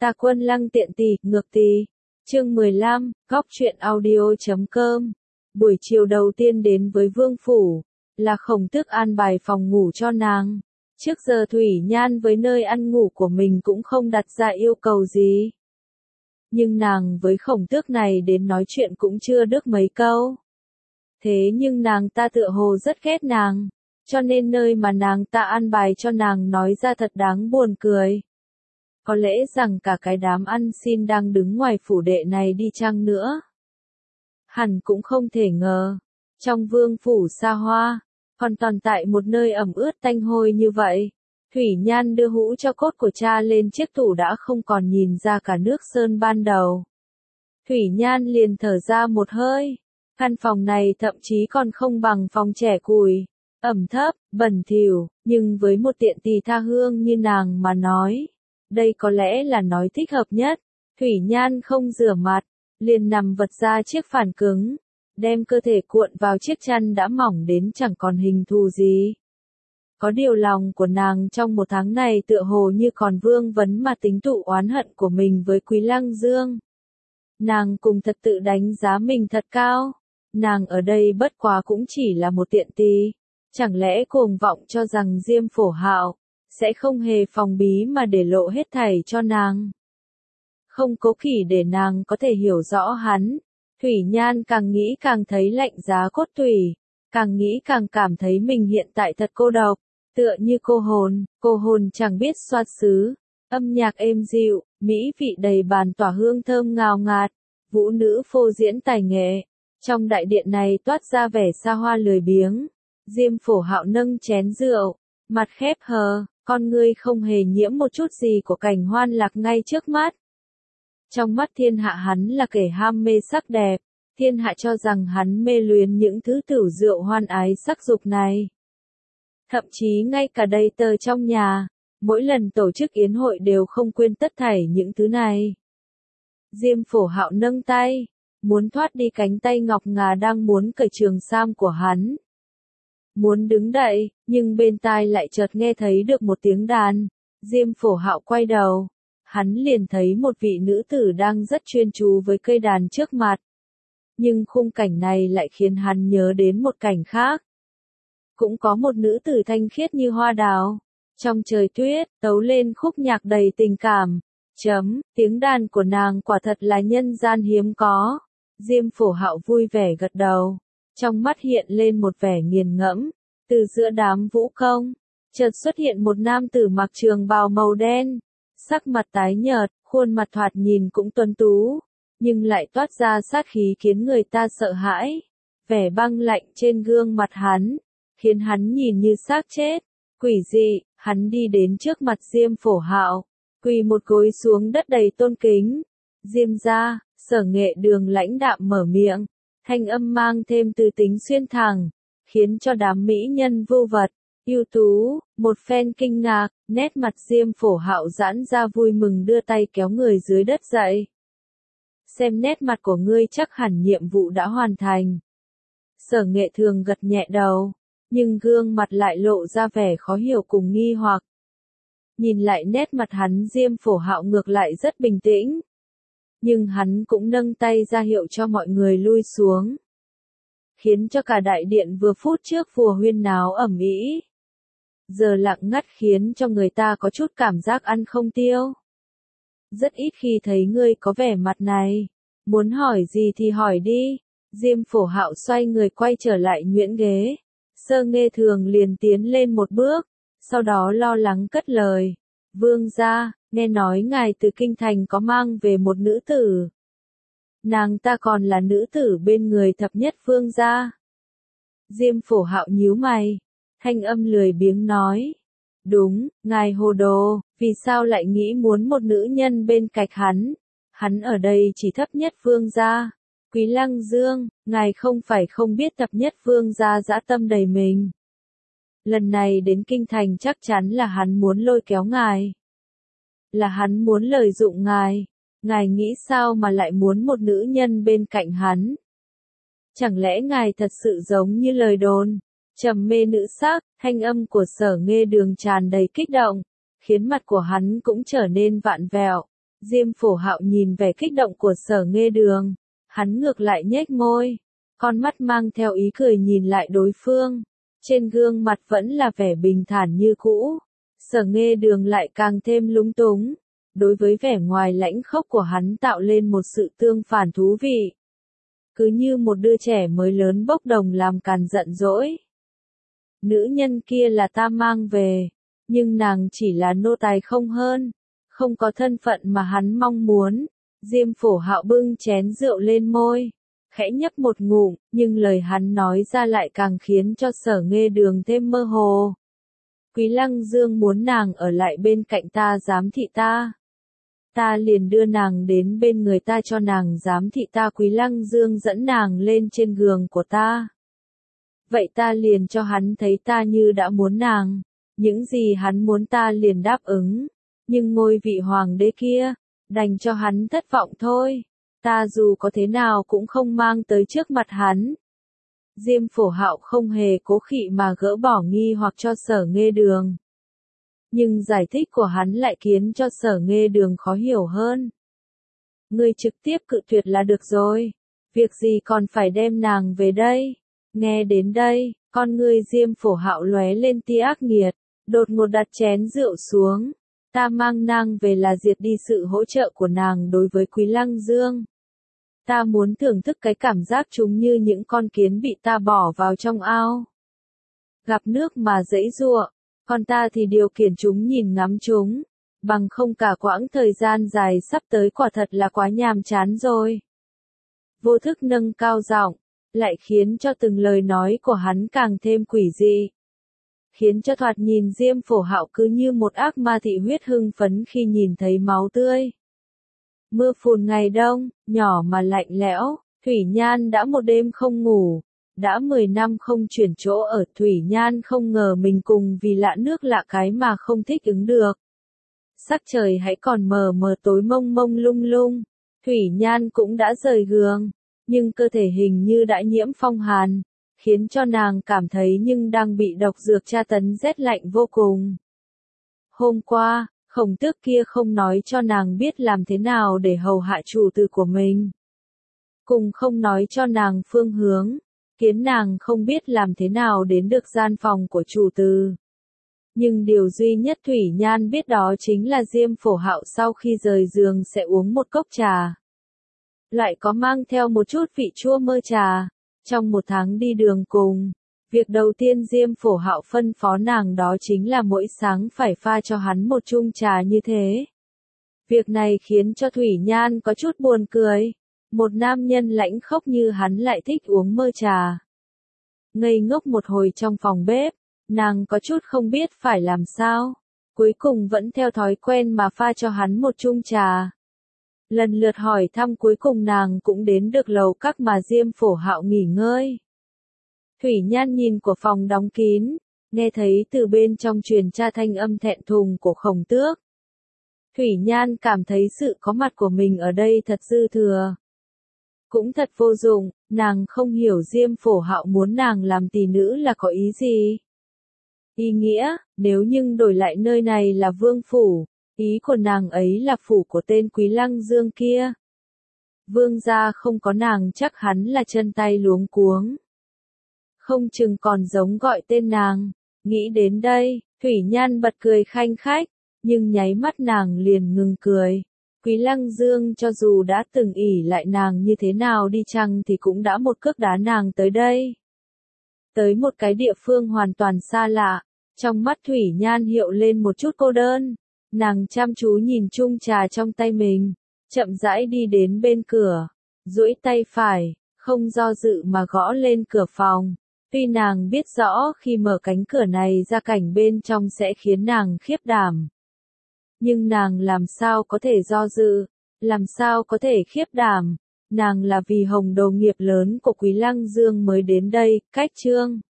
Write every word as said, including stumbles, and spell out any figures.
Ta Quân Lăng tiện tỳ, ngược tỳ. Chương mười lăm, góc truyện audio chấm com. Buổi chiều đầu tiên đến với vương phủ, là Khổng Tước an bài phòng ngủ cho nàng. Trước giờ Thủy Nhan với nơi ăn ngủ của mình cũng không đặt ra yêu cầu gì. Nhưng nàng với Khổng Tước này đến nói chuyện cũng chưa được mấy câu. Thế nhưng nàng ta tựa hồ rất ghét nàng, cho nên nơi mà nàng ta an bài cho nàng nói ra thật đáng buồn cười. Có lẽ rằng cả cái đám ăn xin đang đứng ngoài phủ đệ này đi chăng nữa. Hẳn cũng không thể ngờ, trong vương phủ xa hoa, còn tồn tại một nơi ẩm ướt tanh hôi như vậy. Thủy Nhan đưa hũ cho cốt của cha lên chiếc tủ đã không còn nhìn ra cả nước sơn ban đầu. Thủy Nhan liền thở ra một hơi, căn phòng này thậm chí còn không bằng phòng trẻ củi, ẩm thấp, bẩn thỉu, nhưng với một tiện tỳ tha hương như nàng mà nói, đây có lẽ là nói thích hợp nhất. Thủy Nhan không rửa mặt, liền nằm vật ra chiếc phản cứng, đem cơ thể cuộn vào chiếc chăn đã mỏng đến chẳng còn hình thù gì. Có điều lòng của nàng trong một tháng này tựa hồ như còn vương vấn mà tính tụ oán hận của mình với Quý Lăng Dương. Nàng cùng thật tự đánh giá mình thật cao, nàng ở đây bất quá cũng chỉ là một tiện tỳ, chẳng lẽ cuồng vọng cho rằng Diêm Phổ Hạo sẽ không hề phòng bí mà để lộ hết thảy cho nàng. Không cố kỵ để nàng có thể hiểu rõ hắn, Thủy Nhan càng nghĩ càng thấy lạnh giá cốt tủy, càng nghĩ càng cảm thấy mình hiện tại thật cô độc, tựa như cô hồn, cô hồn chẳng biết xoát xứ, âm nhạc êm dịu, mỹ vị đầy bàn tỏa hương thơm ngào ngạt, vũ nữ phô diễn tài nghệ, trong đại điện này toát ra vẻ xa hoa lười biếng. Diêm Phổ Hạo nâng chén rượu, mặt khép hờ, con ngươi không hề nhiễm một chút gì của cảnh hoan lạc ngay trước mắt. Trong mắt thiên hạ hắn là kẻ ham mê sắc đẹp, thiên hạ cho rằng hắn mê luyến những thứ tửu rượu hoan ái sắc dục này. Thậm chí ngay cả đầy tờ trong nhà, mỗi lần tổ chức yến hội đều không quên tất thảy những thứ này. Diêm Phổ Hạo nâng tay, muốn thoát đi cánh tay ngọc ngà đang muốn cởi trường sam của hắn. Muốn đứng dậy, nhưng bên tai lại chợt nghe thấy được một tiếng đàn. Diêm Phổ Hạo quay đầu, hắn liền thấy một vị nữ tử đang rất chuyên chú với cây đàn trước mặt. Nhưng khung cảnh này lại khiến hắn nhớ đến một cảnh khác. Cũng có một nữ tử thanh khiết như hoa đào, trong trời tuyết, tấu lên khúc nhạc đầy tình cảm. Chấm, tiếng đàn của nàng quả thật là nhân gian hiếm có. Diêm Phổ Hạo vui vẻ gật đầu, trong mắt hiện lên một vẻ nghiền ngẫm. Từ giữa đám vũ công, chợt xuất hiện một nam tử mặc trường bào màu đen, sắc mặt tái nhợt, khuôn mặt thoạt nhìn cũng tuấn tú, nhưng lại toát ra sát khí khiến người ta sợ hãi. Vẻ băng lạnh trên gương mặt hắn, khiến hắn nhìn như xác chết. Quỷ dị, hắn đi đến trước mặt Diêm Phổ Hạo, quỳ một gối xuống đất đầy tôn kính. Diêm gia, Sở Nghệ Đường lãnh đạm mở miệng, thanh âm mang thêm từ tính xuyên thẳng, khiến cho đám mỹ nhân vô vật, ưu tú, một phen kinh ngạc, nét mặt Diêm Phổ Hạo giãn ra vui mừng đưa tay kéo người dưới đất dậy. Xem nét mặt của ngươi chắc hẳn nhiệm vụ đã hoàn thành. Sở Nghệ Thường gật nhẹ đầu, nhưng gương mặt lại lộ ra vẻ khó hiểu cùng nghi hoặc. Nhìn lại nét mặt hắn Diêm Phổ Hạo ngược lại rất bình tĩnh. Nhưng hắn cũng nâng tay ra hiệu cho mọi người lui xuống, khiến cho cả đại điện vừa phút trước vừa huyên náo ầm ĩ, giờ lặng ngắt khiến cho người ta có chút cảm giác ăn không tiêu. Rất ít khi thấy ngươi có vẻ mặt này, muốn hỏi gì thì hỏi đi. Diêm Phổ Hạo xoay người quay trở lại nhuyễn ghế, Sơ Nghê Thường liền tiến lên một bước, sau đó lo lắng cất lời, vương gia, nghe nói ngài từ kinh thành có mang về một nữ tử. Nàng ta còn là nữ tử bên người thập nhất vương gia. Diêm Phổ Hạo nhíu mày, thanh âm lười biếng nói, đúng, ngài hồ đồ, vì sao lại nghĩ muốn một nữ nhân bên cạnh hắn? Hắn ở đây chỉ thập nhất vương gia. Quý Lăng Dương, ngài không phải không biết thập nhất vương gia dã tâm đầy mình. Lần này đến kinh thành chắc chắn là hắn muốn lôi kéo ngài. Là hắn muốn lợi dụng ngài. Ngài nghĩ sao mà lại muốn một nữ nhân bên cạnh hắn? Chẳng lẽ ngài thật sự giống như lời đồn? Trầm mê nữ sắc, thanh âm của Sở Nghê Đường tràn đầy kích động, khiến mặt của hắn cũng trở nên vạn vẹo. Diêm Phổ Hạo nhìn vẻ kích động của Sở Nghê Đường, hắn ngược lại nhếch môi, con mắt mang theo ý cười nhìn lại đối phương, trên gương mặt vẫn là vẻ bình thản như cũ. Sở Nghê Đường lại càng thêm lúng túng, đối với vẻ ngoài lãnh khốc của hắn tạo lên một sự tương phản thú vị. Cứ như một đứa trẻ mới lớn bốc đồng làm càn giận dỗi. Nữ nhân kia là ta mang về, nhưng nàng chỉ là nô tài không hơn, không có thân phận mà hắn mong muốn. Diêm Phổ Hạo bưng chén rượu lên môi, khẽ nhấp một ngụm, nhưng lời hắn nói ra lại càng khiến cho Sở Nghê Đường thêm mơ hồ. Quý Lăng Dương muốn nàng ở lại bên cạnh ta giám thị ta. Ta liền đưa nàng đến bên người ta cho nàng giám thị ta. Quý Lăng Dương dẫn nàng lên trên giường của ta. Vậy ta liền cho hắn thấy ta như đã muốn nàng. Những gì hắn muốn ta liền đáp ứng. Nhưng ngôi vị hoàng đế kia, đành cho hắn thất vọng thôi. Ta dù có thế nào cũng không mang tới trước mặt hắn. Diêm Phổ Hạo không hề cố kỵ mà gỡ bỏ nghi hoặc cho Sở Nghê Đường. Nhưng giải thích của hắn lại khiến cho Sở Nghê Đường khó hiểu hơn. Ngươi trực tiếp cự tuyệt là được rồi. Việc gì còn phải đem nàng về đây? Nghe đến đây, con ngươi Diêm Phổ Hạo lóe lên tia ác nghiệt, đột ngột đặt chén rượu xuống. Ta mang nàng về là diệt đi sự hỗ trợ của nàng đối với Quý Lăng Dương. Ta muốn thưởng thức cái cảm giác chúng như những con kiến bị ta bỏ vào trong ao. Gặp nước mà dãy giụa, còn ta thì điều khiển chúng nhìn ngắm chúng, bằng không cả quãng thời gian dài sắp tới quả thật là quá nhàm chán rồi. Vô thức nâng cao giọng, lại khiến cho từng lời nói của hắn càng thêm quỷ dị. Khiến cho thoạt nhìn Diêm Phổ Hạo cứ như một ác ma thị huyết hưng phấn khi nhìn thấy máu tươi. Mưa phùn ngày đông, nhỏ mà lạnh lẽo, Thủy Nhan đã một đêm không ngủ, đã mười năm không chuyển chỗ ở. Thủy Nhan không ngờ mình cùng vì lạ nước lạ cái mà không thích ứng được. Sắc trời hãy còn mờ mờ tối mông mông lung lung, Thủy Nhan cũng đã rời giường, nhưng cơ thể hình như đã nhiễm phong hàn, khiến cho nàng cảm thấy nhưng đang bị độc dược tra tấn rét lạnh vô cùng. Hôm qua, Khổng Tước kia không nói cho nàng biết làm thế nào để hầu hạ chủ tử của mình. Cùng không nói cho nàng phương hướng, khiến nàng không biết làm thế nào đến được gian phòng của chủ tử. Nhưng điều duy nhất Thủy Nhan biết đó chính là Diêm Phổ Hạo sau khi rời giường sẽ uống một cốc trà. Lại có mang theo một chút vị chua mơ trà. Trong một tháng đi đường cùng, việc đầu tiên Diêm Phổ Hạo phân phó nàng đó chính là mỗi sáng phải pha cho hắn một chung trà như thế. Việc này khiến cho Thủy Nhan có chút buồn cười. Một nam nhân lãnh khốc như hắn lại thích uống mơ trà. Ngây ngốc một hồi trong phòng bếp, nàng có chút không biết phải làm sao. Cuối cùng vẫn theo thói quen mà pha cho hắn một chung trà. Lần lượt hỏi thăm cuối cùng nàng cũng đến được lầu các mà Diêm Phổ Hạo nghỉ ngơi. Thủy Nhan nhìn của phòng đóng kín, nghe thấy từ bên trong truyền ra thanh âm thẹn thùng của Khổng Tước. Thủy Nhan cảm thấy sự có mặt của mình ở đây thật dư thừa. Cũng thật vô dụng, nàng không hiểu Diêm Phổ Hạo muốn nàng làm tỷ nữ là có ý gì. Ý nghĩa, nếu nhưng đổi lại nơi này là vương phủ, ý của nàng ấy là phủ của tên Quý Lăng Dương kia. Vương gia không có nàng chắc hắn là chân tay luống cuống. Không chừng còn giống gọi tên nàng. Nghĩ đến đây, Thủy Nhan bật cười khanh khách, nhưng nháy mắt nàng liền ngừng cười. Quý Lăng Dương cho dù đã từng ỷ lại nàng như thế nào đi chăng thì cũng đã một cước đá nàng tới đây. Tới một cái địa phương hoàn toàn xa lạ, trong mắt Thủy Nhan hiệu lên một chút cô đơn. Nàng chăm chú nhìn chung trà trong tay mình, chậm rãi đi đến bên cửa, duỗi tay phải, không do dự mà gõ lên cửa phòng. Tuy nàng biết rõ khi mở cánh cửa này ra cảnh bên trong sẽ khiến nàng khiếp đảm. Nhưng nàng làm sao có thể do dự, làm sao có thể khiếp đảm, nàng là vì hồng đồ nghiệp lớn của Quý Lăng Dương mới đến đây. Cách chương